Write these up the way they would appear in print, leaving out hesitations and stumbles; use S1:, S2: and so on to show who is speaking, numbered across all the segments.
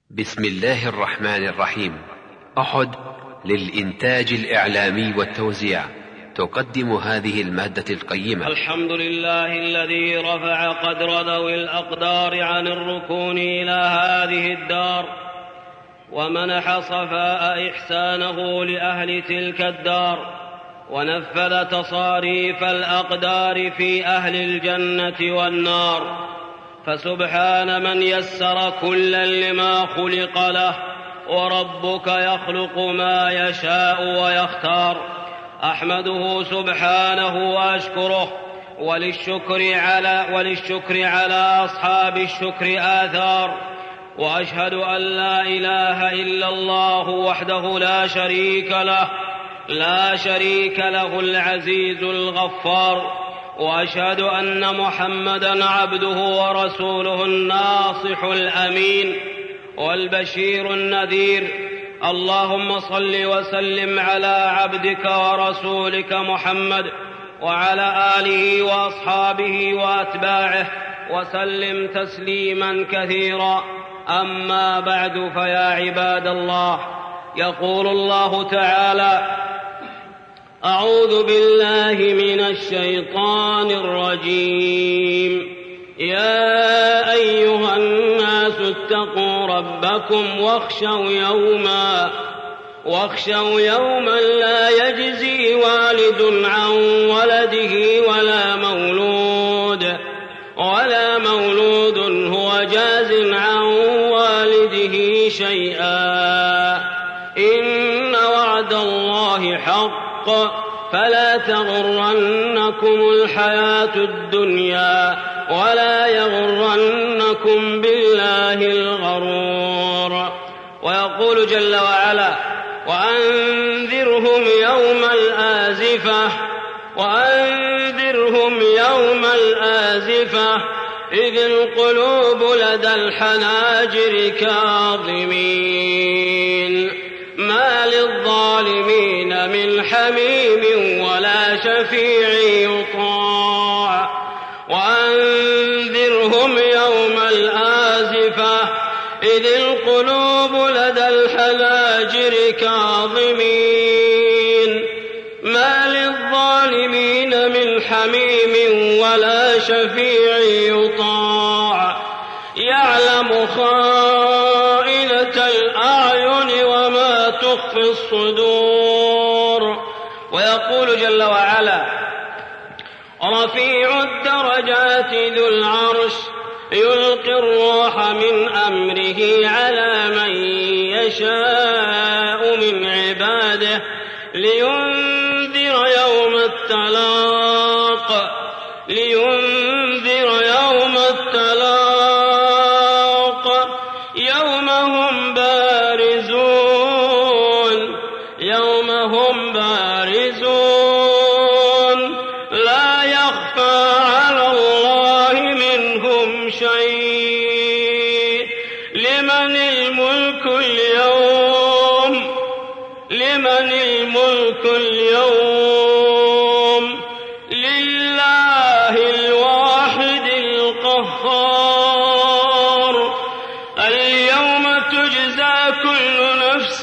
S1: بسم الله الرحمن الرحيم. أحد للإنتاج الإعلامي والتوزيع تقدم هذه المادة القيمة.
S2: الحمد لله الذي رفع قدر ذوي الأقدار عن الركون إلى هذه الدار، ومنح صفاء إحسانه لأهل تلك الدار، ونفذ تصاريف الأقدار في أهل الجنة والنار. فسبحان من يسر كلا لما خلق له، وربك يخلق ما يشاء ويختار. أحمده سبحانه وأشكره، وللشكر على أصحاب الشكر آثار. وأشهد أن لا إله إلا الله وحده لا شريك له العزيز الغفار. وأشهد أن محمدًا عبده ورسوله الناصح الأمين والبشير النذير. اللهم صل وسلم على عبدك ورسولك محمد وعلى آله وأصحابه وأتباعه وسلم تسليما كثيرا. أما بعد، فيا عباد الله، يقول الله تعالى: أعوذ بالله من الشيطان الرجيم. يا أيها الناس اتقوا ربكم واخشوا يوما لا يجزي والد عن ولده ولا مولود هو جاز عن والده شيئا. إن وعد الله حق، فلا تغرنكم الحياة الدنيا ولا يغرنكم بالله الغرور. ويقول جل وعلا: وأنذرهم يوم الآزفة إذ القلوب لدى الحناجر كاظمين، ما للظالمين من حميم ولا شفيع يطاع. وأنذرهم يوم الآزفة إذ القلوب لدى الحناجر كاظمين، ما للظالمين من حميم ولا شفيع يطاع. يعلم خائنة الأعين وما تخفي الصدور. ويقول جل وعلا: رفيع الدرجات ذو العرش يلقي الروح من أمره على من يشاء من عباده لينذر يوم التلاق يوم هم بارزون لا يخفى على الله منهم شيء. لمن الملك اليوم؟ لله الواحد القهار. اليوم تجزى كل نفس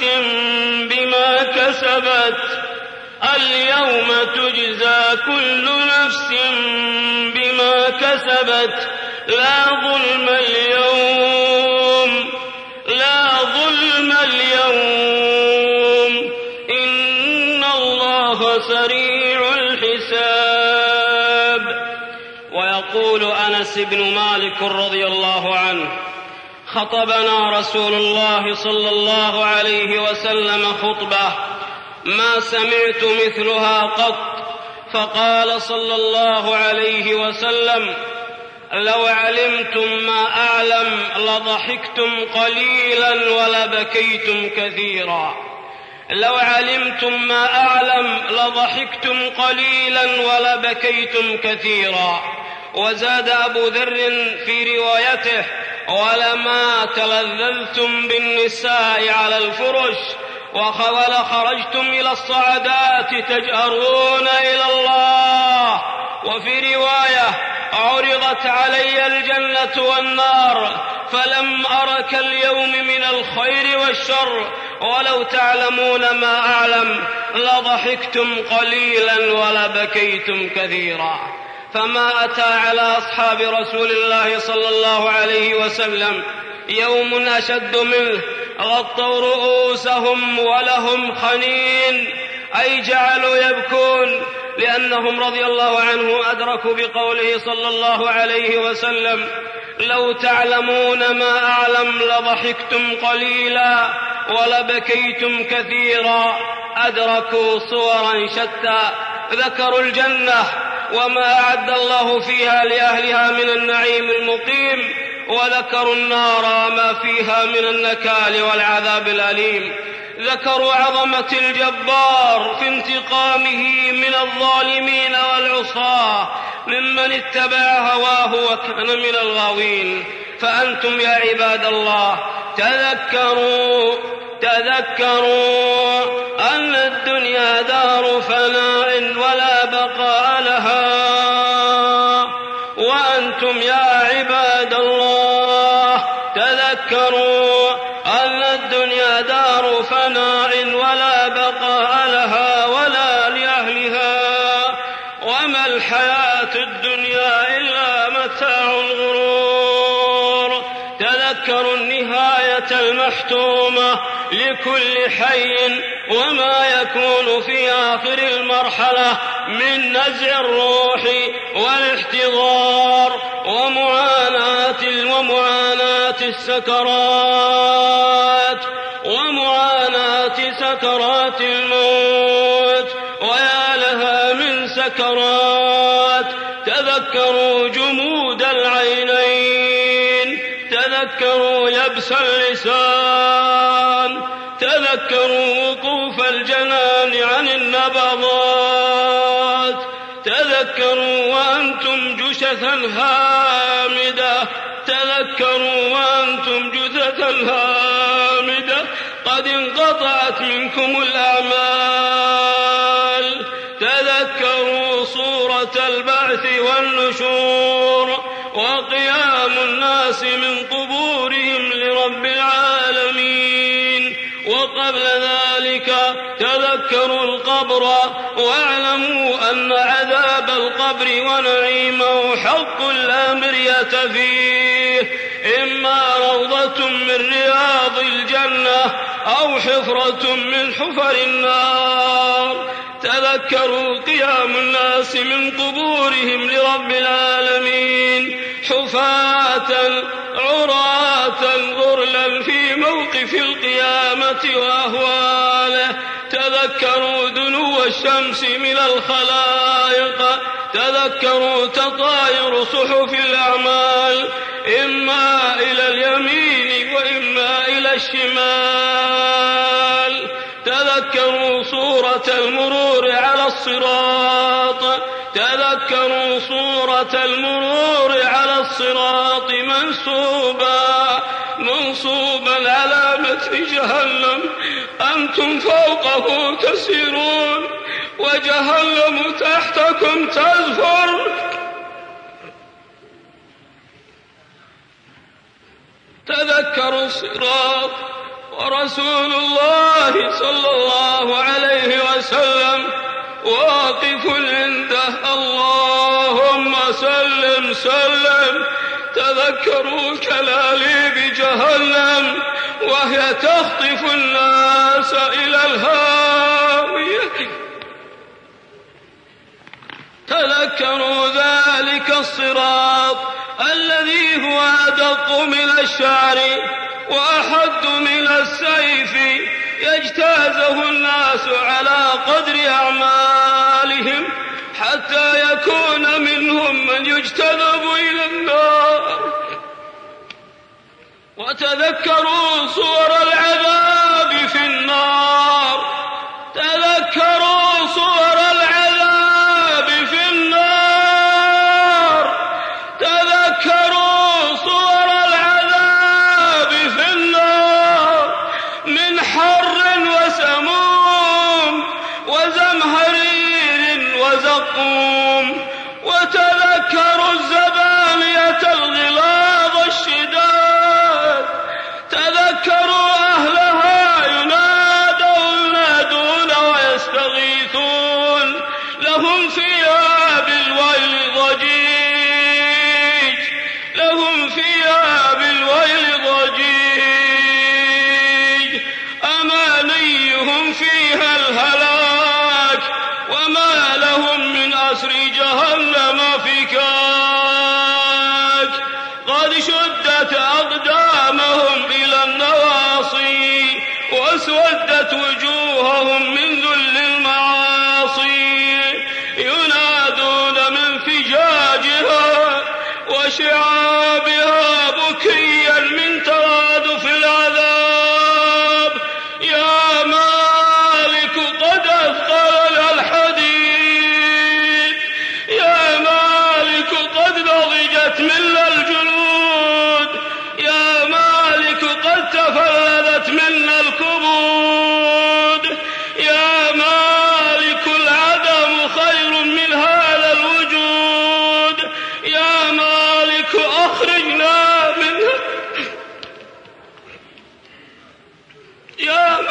S2: بما كسبت لا ظلم اليوم إن الله سريع الحساب. ويقول أنس بن مالك رضي الله عنه: خطبنا رسول الله صلى الله عليه وسلم خطبة ما سمعت مثلها قط، فقال صلى الله عليه وسلم: لو علمتم ما أعلم لضحكتم قليلا ولبكيتم كثيرا. وزاد أبو ذر في روايته: ولما تلذذتم بالنساء على الفرش خرجتم إلى الصعدات تجأرون إلى الله. وفي رواية: عرضت علي الجنة والنار فلم أرك اليوم من الخير والشر، ولو تعلمون ما أعلم لضحكتم قليلا ولبكيتم كثيرا. فما أتى على أصحاب رسول الله صلى الله عليه وسلم يوم أشد منه، غطوا رؤوسهم ولهم خنين، أي جعلوا يبكون، لأنهم رضي الله عنه أدركوا بقوله صلى الله عليه وسلم: لو تعلمون ما أعلم لضحكتم قليلا ولبكيتم كثيرا. أدركوا صورا شتى، ذكروا الجنة وما أعد الله فيها لأهلها من النعيم المقيم، وذكروا النار ما فيها من النكال والعذاب الأليم. ذكروا عظمة الجبار في انتقامه من الظالمين والعصاة ممن اتبع هواه وكان من الغاوين. فأنتم يا عباد الله تذكروا أن الدنيا دار فناء ولا بقاء لها. وأنتم يا عباد الله تذكروا أن الدنيا دار فناء ولا بقاء لها ولا لأهلها، وما الحياة الدنيا إلا متاع الغرور. تذكروا النهاية المحتومة لكل حي وما يكون في آخر المرحلة من نزع الروح والاحتضار ومعاناة سكرات الموت، ويا لها من سكرات. تذكروا جمود العينين، تذكروا يبس اللسان، تذكروا وقوف الجنان عن النبضات. تذكروا وأنتم جثثا هامدة، تذكروا وأنتم جثثا هامدة قد انقطعت منكم الأعمال. تذكروا صورة البعث والنشور وقيام الناس من قبورهم لرب العالمين. وقبل ذلك تذكروا القبر، واعلموا أن عذاب القبر ونعيمه حق لا مرية فيه، إما روضة من رياض الجنة أو حفرة من حفر النار. تذكروا قيام الناس من قبورهم لرب العالمين حفاة عراة غرلا في موقف القيامة وأهواله. تذكروا دنو الشمس من الخلائق، تذكروا تطاير صحف الأعمال إما إلى اليمين وإما إلى الشمال. تذكروا صورة المرور على الصراط، تذكروا صورة المرور على الصراط منصوبا على متن جهنم، أنتم فوقه تسيرون وجهنم تحتكم تزفر. تذكروا الصراط ورسول الله صلى الله عليه وسلم واقف عنده اللهم سلم سلم. تذكروا كلاليب جهنم وهي تخطف الناس إلى الهاوية. تذكروا ذلك الصراط الذي هو أدق من الشعر وأحد من السيف، يجتازه الناس على قدر أعمالهم حتى يكون منهم من يجتذب إلى النار. وتذكروا صور العذاب في النار، تذكروا صور العذاب في النار، تذكروا صور العذاب في النار من حر وسموم وزمهرير وزقوم. وتذكروا الزبانية ابيضت وجوههم من ذل المعاصي ينادون من فجاجها وشعابها بكيا من ترادف العذاب: يا مالك قد أثقلنا الحديد، يا مالك قد نضجت منا الجلود، يا مالك قد تفلذت منا الكبود، يا مالك العدم خير من هذا الوجود، يا مالك أخرجنا منه، يا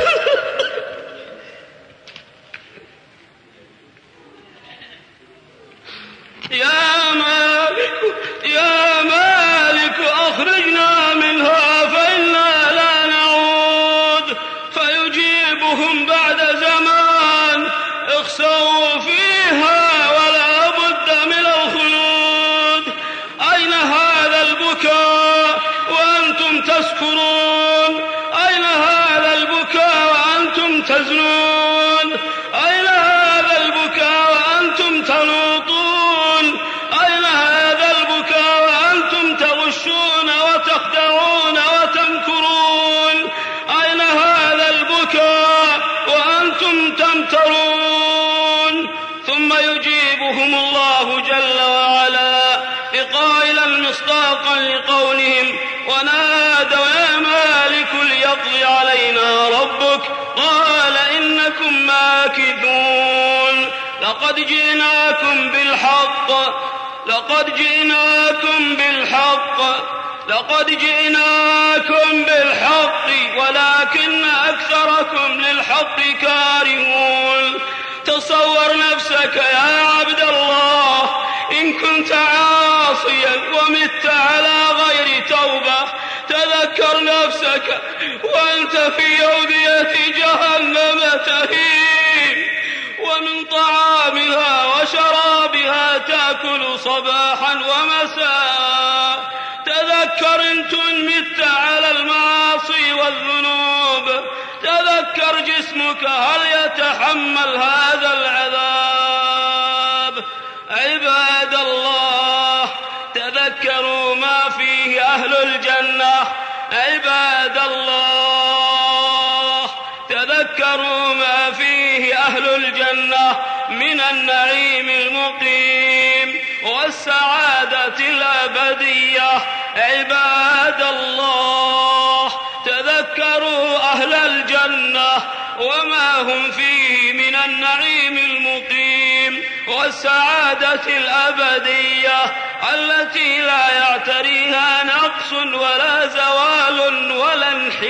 S2: مالك أخرجنا منها فإنا لا نعود. فيجيبهم بعد زمان: اخسوا فيها ولا بد من الخلود. أين هذا البكاء وأنتم تسكرون؟ أين هذا البكاء وأنتم تزنون؟ أين هذا البكاء وأنتم تنوطون؟ أين هذا البكاء وأنتم تغشون وتخدعون وتمكرون؟ أين هذا البكاء وأنتم تمترون؟ ثم يجيبهم الله جل وعلا قائلا مصداقا لقولهم: ونادوا يا مالك ليقضي علينا ربك قال إنكم ماكثون. لقد جئناكم بالحق، لقد جئناكم بالحق، لقد جئناكم بالحق ولكن أكثركم للحق كارهون. تصور نفسك يا عبد الله إن كنت عاصيا ومت على غير توبة، تذكر نفسك وأنت في أودية جهنم تهيم، ومن طعامها وشرابها تأكل صباحا ومساء. تذكر إن مت على المعاصي والذنوب، تذكر جسمك هل يتحمل هذا العذاب. عباد الله تذكروا ما فيه أهل الجنة، عباد الله تذكروا ما فيه أهل الجنة من النعيم المقيم والسعادة الأبدية. عباد الله تذكروا أهل الجنة وما هم فيه من النعيم المقيم والسعادة الأبدية التي لا يعتريها نقص ولا زوال ولا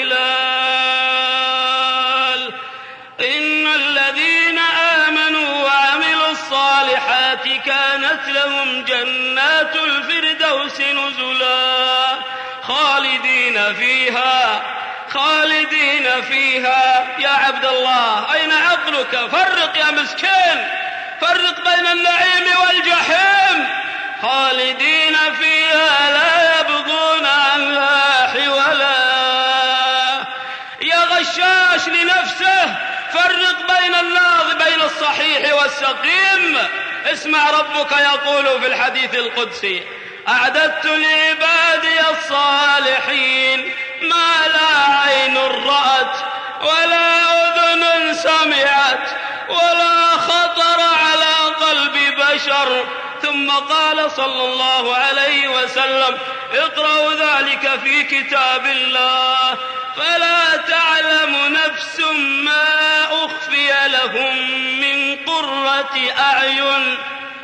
S2: انحلال. إن الذين آمنوا وعملوا الصالحات كانت لهم جنات الفردوس نزلا خالدين فيها، خالدين فيها. يا عبد الله أين عقلك؟ فرق يا مسكين، فرق بين النعيم والجحيم. خالدين فيها لا يبغون عنها حولا. يا غشاش لنفسه، فرق بين الصحيح والسقيم. اسمع ربك يقول في الحديث القدسي: أعددت لعبادي الصالحين ما لا عين رأت ولا أذن سمعت ولا خطر على قلب بشر. ثم قال صلى الله عليه وسلم: اقرأوا ذلك في كتاب الله فلا تعلم نفس ما أخفي لهم من قرة أعين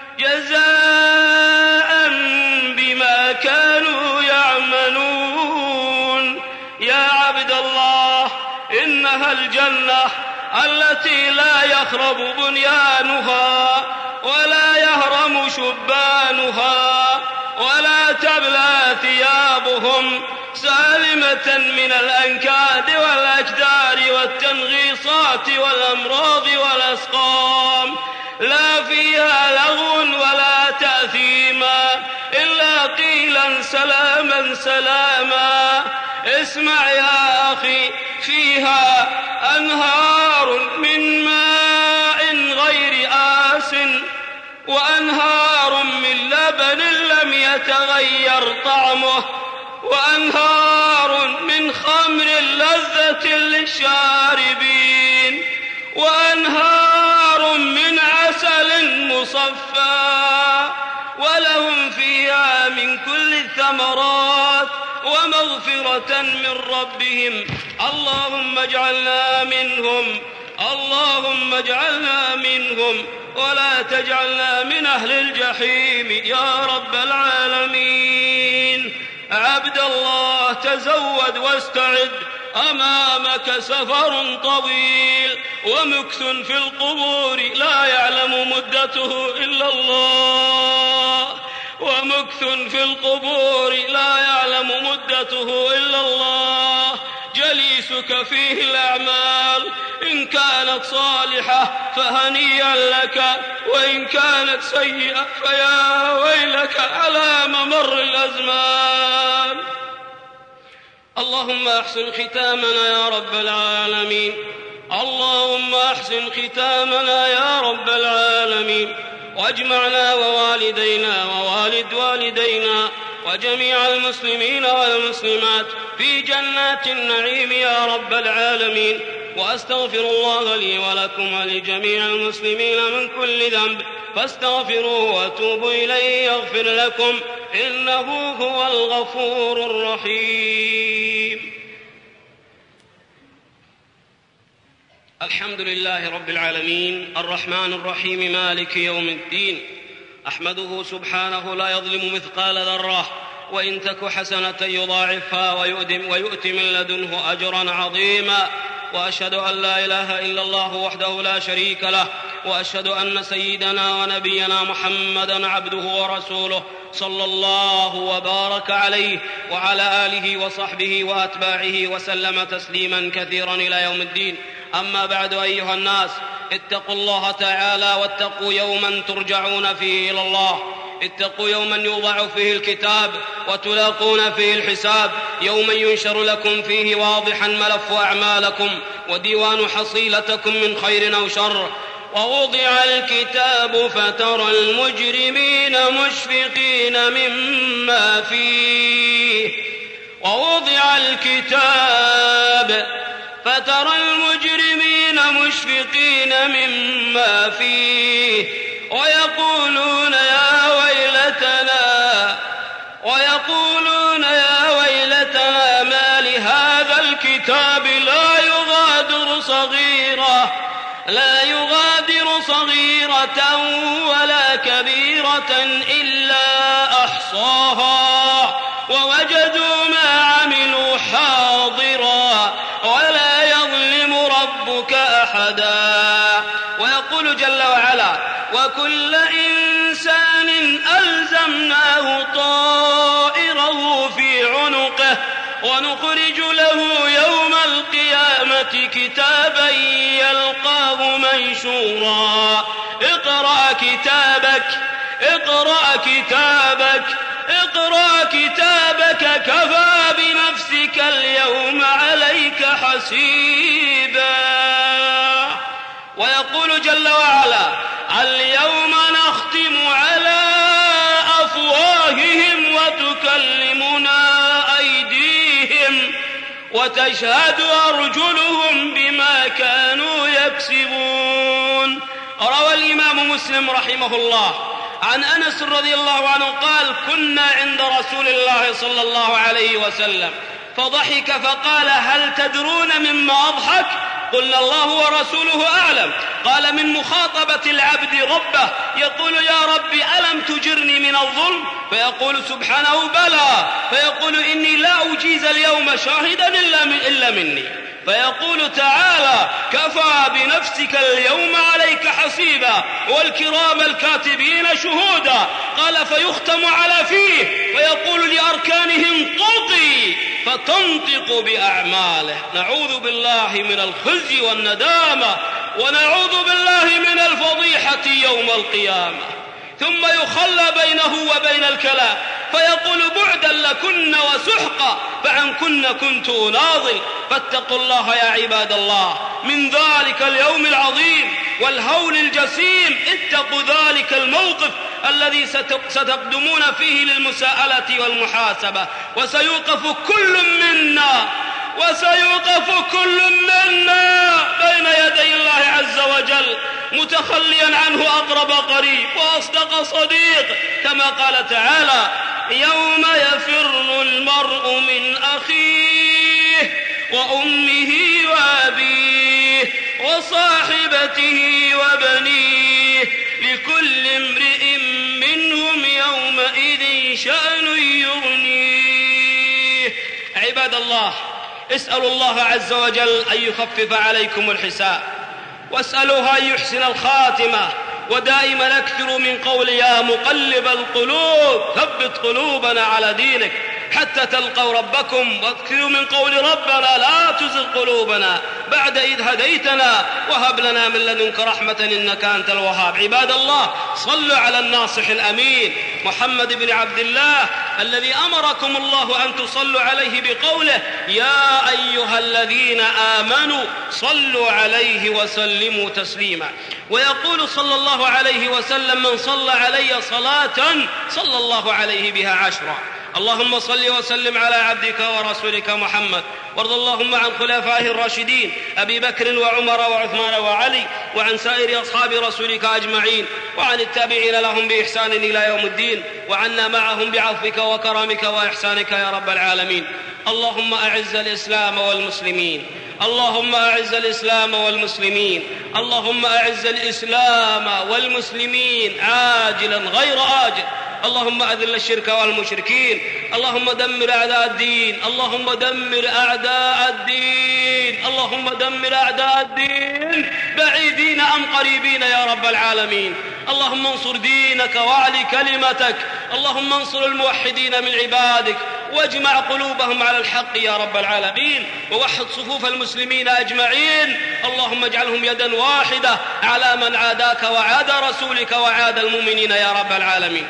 S2: جزاء بما كانوا يعملون. يا عبد الله إنها الجنة التي لا يخرب بنيانها ولا يهرم شبانها ولا تبلى ثيابهم، سالمة من الأنكاد والأجدار والتنغيصات والأمراض والأسقام، لا فيها لغو ولا تأثيما إلا قيلا سلاما سلاما. اسمع يا أخي فيها أنهار من ماء غير آس وأنهار من لبن لم يتغير طعمه وأنهار من خمر لذة للشاربين وأنهار من عسل مصفى ولهم فيها من كل الثمرات ومغفرة من ربهم. اللهم اجعلنا منهم، اللهم اجعلنا منهم ولا تجعلنا من أهل الجحيم يا رب العالمين. عبد الله تزود واستعد، أمامك سفر طويل ومكث في القبور لا يعلم مدته إلا الله، ومكث في القبور لا يعلم مدته إلا الله. جليسك فيه الأعمال إن كانت صالحة فهنيئا لك، وإن كانت سيئة فيا ويلك على ممر الأزمان. اللهم أحسن ختامنا يا رب العالمين، اللهم أحسن ختامنا يا رب العالمين، واجمعنا ووالدينا ووالد والدينا وجميع المسلمين والمسلمات في جنات النعيم يا رب العالمين. وأستغفر الله لي ولكم ولجميع المسلمين من كل ذنب فاستغفروه وتوبوا إليه يغفر لكم إنه هو الغفور الرحيم. الحمد لله رب العالمين الرحمن الرحيم مالك يوم الدين، أحمده سبحانه لا يظلم مثقال ذرة وإن تك حسنة يضاعفها ويؤتي من لدنه أجرا عظيما. وأشهد أن لا إله إلا الله وحده لا شريك له، وأشهد أن سيدنا ونبينا محمدا عبده ورسوله صلى الله وبارك عليه وعلى آله وصحبه وأتباعه وسلم تسليما كثيرا إلى يوم الدين. أما بعد أيها الناس، اتقوا الله تعالى واتقوا يوما ترجعون فيه إلى الله، اتقوا يوما يوضع فيه الكتاب وتلاقون فيه الحساب، يوما ينشر لكم فيه واضحا ملف أعمالكم وديوان حصيلتكم من خير أو شر. ووضع الكتاب فترى المجرمين مشفقين مما فيه، ووضع الكتاب فترى المجرمين مشفقين مما فيه ويقولون يا ويلتنا ما لهذا الكتاب لا يغادر صغيرة ولا كبيرة إلا أحصاها ووجدوا ما عملوا حاضرا ولا يظلم ربك أحدا. ويقول جل وعلا: وكل إنسان ألزمناه طائره في عنقه ونخرج له يوم القيامة كتابا يلقاه منشورا. اقرأ كتابك كفى بنفسك اليوم عليك حسيبا. ويقول جل وعلا: اليوم نختم على أفواههم وتكلمنا أيديهم وتشهد أرجلهم بما كانوا يكسبون. روى الإمام مسلم رحمه الله عن أنس رضي الله عنه قال: كنا عند رسول الله صلى الله عليه وسلم فضحك فقال: هل تدرون مما أضحك؟ قلنا: الله ورسوله أعلم. قال: من مخاطبة العبد ربه يقول: يا رب ألم تجرني من الظلم؟ فيقول سبحانه: بلى. فيقول: إني لا أجيز اليوم شاهدا إلا مني. فيقول تعالى: كفى بنفسك اليوم عليك حسيبا والكرام الكاتبين شهودا. قال: فيختم على فيه فيقول لأركانه انطقي فتنطق بأعماله. نعوذ بالله من الخزي والندامة ونعوذ بالله من الفضيحة يوم القيامة. ثم يخلى بينه وبين الكلام فيقول بعدا لكن وسحقا فعنكن كنت أناضل. فاتقوا الله يا عباد الله من ذلك اليوم العظيم والهول الجسيم. اتقوا ذلك الموقف الذي ستقدمون فيه للمساءلة والمحاسبة، وسيوقف كل منا بين يدي الله عز وجل متخليا عنه أقرب قريب وأصدق صديق، كما قال تعالى: يوم يفر المرء من أخيه وأمه وأبيه وصاحبته وبنيه لكل امرئ منهم يومئذ شأن يغنيه. عباد الله، اسألوا الله عز وجل أن يخفف عليكم الحساب، واسألوه أن يحسن الخاتمة، ودائما اكثروا من قول يا مقلب القلوب ثبت قلوبنا على دينك حتى تلقوا ربكم، واكثروا من قول ربنا لا تزغ قلوبنا بعد إذ هديتنا وهب لنا من لدنك رحمة إنك أنت الوهاب. عباد الله، صلوا على الناصح الأمين محمد بن عبد الله الذي أمركم الله أن تصلوا عليه بقوله: يا أيها الذين آمنوا صلوا عليه وسلموا تسليما. ويقول صلى الله عليه وسلم: من صلى علي صلاة صلى الله عليه بها 10. اللهم صل وسلم على عبدك ورسولك محمد، وارض اللهم عن خلفائه الراشدين أبي بكر وعمر وعثمان وعلي، وعن سائر أصحاب رسولك أجمعين، وعن التابعين لهم بإحسان إلى يوم الدين، وعنا معهم بعفوك وكرمك وإحسانك يا رب العالمين. اللهم أعز الإسلام والمسلمين، اللهم أعز الإسلام والمسلمين، اللهم أعز الإسلام والمسلمين عاجلا غير آجل. اللهم أذل الشرك والمشركين، اللهم دمر أعداء الدين، اللهم دمر أعداء الدين، اللهم دمر أعداء الدين بعيدين أم قريبين يا رب العالمين. اللهم انصر دينك واعل كلمتك، اللهم انصر الموحدين من عبادك واجمع قلوبهم على الحق يا رب العالمين، ووحد صفوف المسلمين أجمعين. اللهم اجعلهم يدا واحدة على من عاداك وعاد رسولك وعاد المؤمنين يا رب العالمين.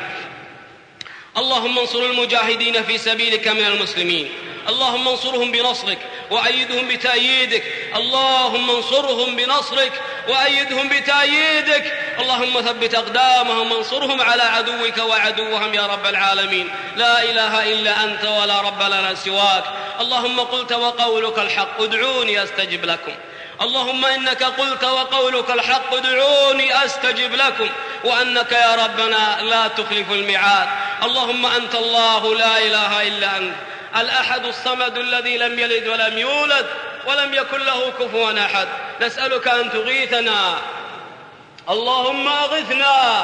S2: اللهم انصر المجاهدين في سبيلك من المسلمين، اللهم انصرهم بنصرك وأيدهم بتأييدك، اللهم انصرهم بنصرك وأيدهم بتأييدك، اللهم ثبت أقدامهم وانصرهم على عدوك وعدوهم يا رب العالمين. لا إله إلا أنت ولا رب لنا سواك. اللهم قلت وقولك الحق ادعوني أستجب لكم، اللهم إنك قلت وقولك الحق ادعوني أستجب لكم، وأنك يا ربنا لا تخلف الميعاد. اللهم أنت الله لا إله إلا أنت الأحد الصمد الذي لم يلد ولم يولد ولم يكن له كفوا أحد. نسألك أن تغيثنا، اللهم أغثنا،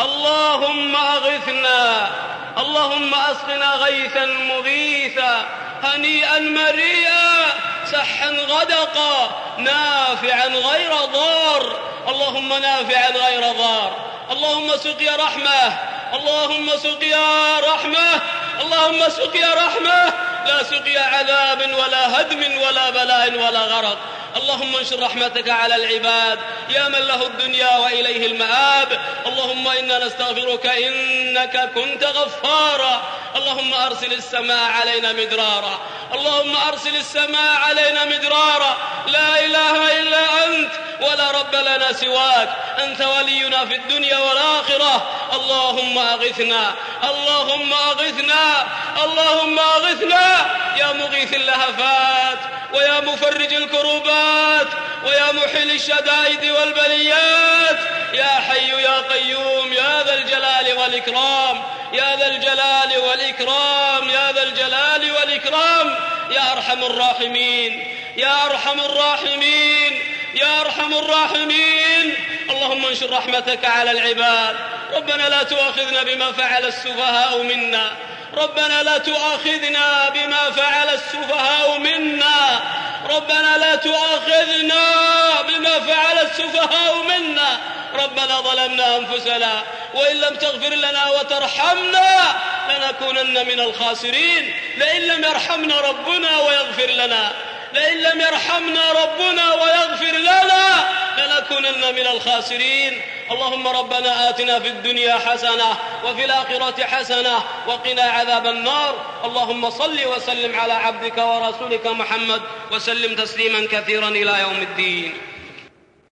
S2: اللهم أغثنا، اللهم أسقنا غيثا مغيثا هنيئا مريئا سحا غدقا نافعا غير ضار، اللهم نافعا غير ضار، اللهم سقيا رحمة، اللهم سقيا رحمة، اللهم سقيا رحمة، لا سقيا عذاب ولا هدم ولا بلاء ولا غرق. اللهم انشر رحمتك على العباد يا من له الدنيا وإليه المآب. اللهم إنا نستغفرك إنك كنت غفارا. اللهم أرسل السماء علينا مدرارا، اللهم أرسل السماء علينا مدرارا. لا إله إلا أنت ولا رب لنا سواك، أنت ولينا في الدنيا والآخرة. اللهم أغثنا، اللهم أغثنا، اللهم أغثنا يا مغيث اللهفات ويا مفرج الكروبات ويا محل الشدائد والبليات، يا حي يا قيوم يا ذا الجلال والإكرام، يا ذا الجلال والإكرام، يا ذا الجلال والإكرام، يا أرحم الراحمين، يا أرحم الراحمين، يا أرحم الراحمين. اللهم انشر رحمتك على العباد. ربنا لا تؤاخذنا بما فعل السفهاء منا، ربنا لا تؤاخذنا بما فعل السفهاء منا، ربنا لا تؤاخذنا بما فعل السفهاء منا. ربنا ظلمنا أنفسنا وإن لم تغفر لنا وترحمنا لنكونن من الخاسرين. لئن لم يرحمنا ربنا ويغفر لنا، لئن لم يرحمنا ربنا ويغفر لنا لنكونن من الخاسرين. اللهم ربنا آتنا في الدنيا حسنة وفي الآخرة حسنة وقنا عذاب النار. اللهم صل وسلم على عبدك ورسولك محمد وسلم تسليما كثيرا إلى يوم الدين.